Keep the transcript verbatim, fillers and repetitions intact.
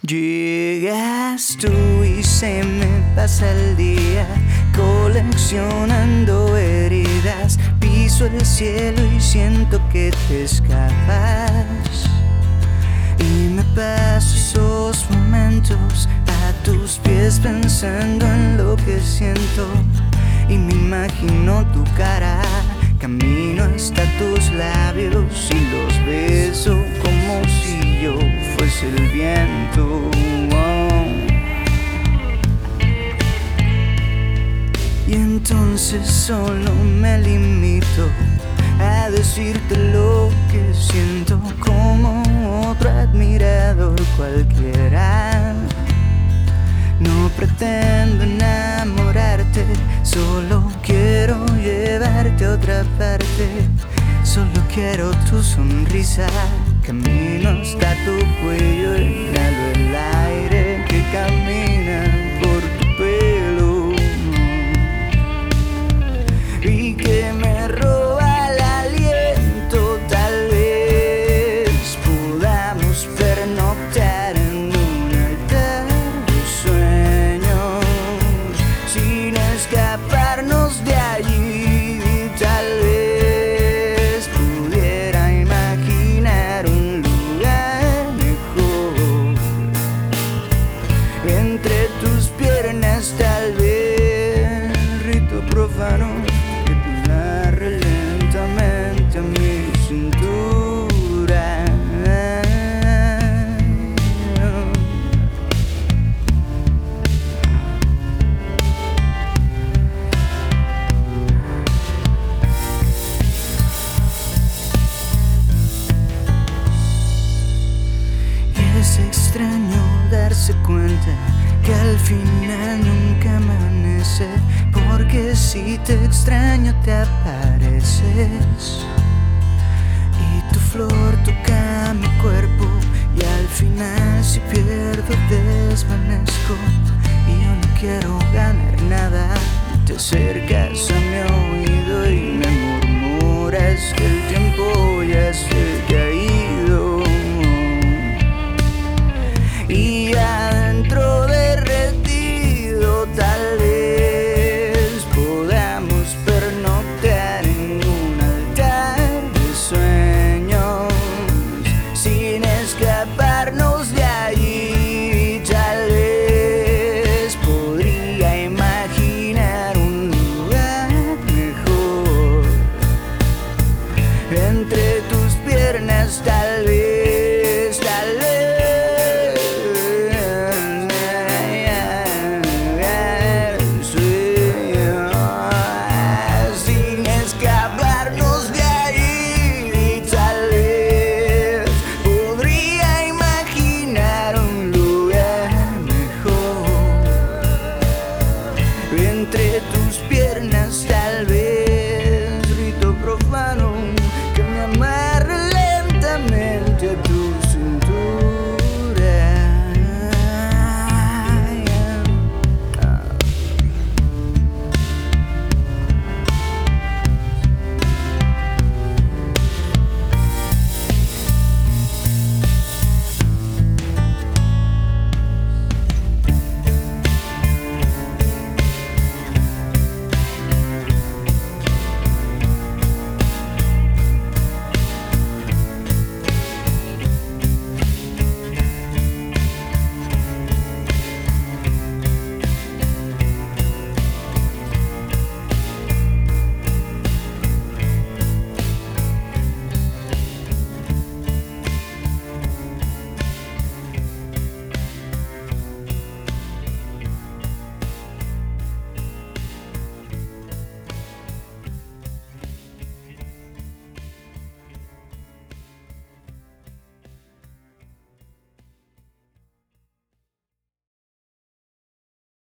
Llegas tú y se me pasa el día coleccionando heridas. Piso el cielo y siento que te escapas. Y me paso esos momentos a tus pies pensando en lo que siento. Y me imagino tu cara, camino hasta tus labios y los beso como si yo fuese el viento. Oh. Y entonces solo me limito a decirte lo que siento como otro admirador cualquiera. No pretendo enamorarte, solo quiero llevarte a otra parte. Solo quiero tu sonrisa, camino hasta tu cuello, inhalo el aire que camina por tu pelo y que me roba el aliento. Tal vez podamos pernoctar en un eterno sueño sin escaparnos de allí. Tal vez pudiera imaginar un lugar mejor entre tus piernas. Tal vez rito profano que te narre lentamente a mi cintura. Y es extraño darse cuenta que al final nunca amanece, porque si te extraño te apareces y tu flor toca mi cuerpo y al final si pierdo desvanezco. Y yo no quiero ganar nada, te acercas a mi oído y me murmuras que el tiempo ya se ha ido.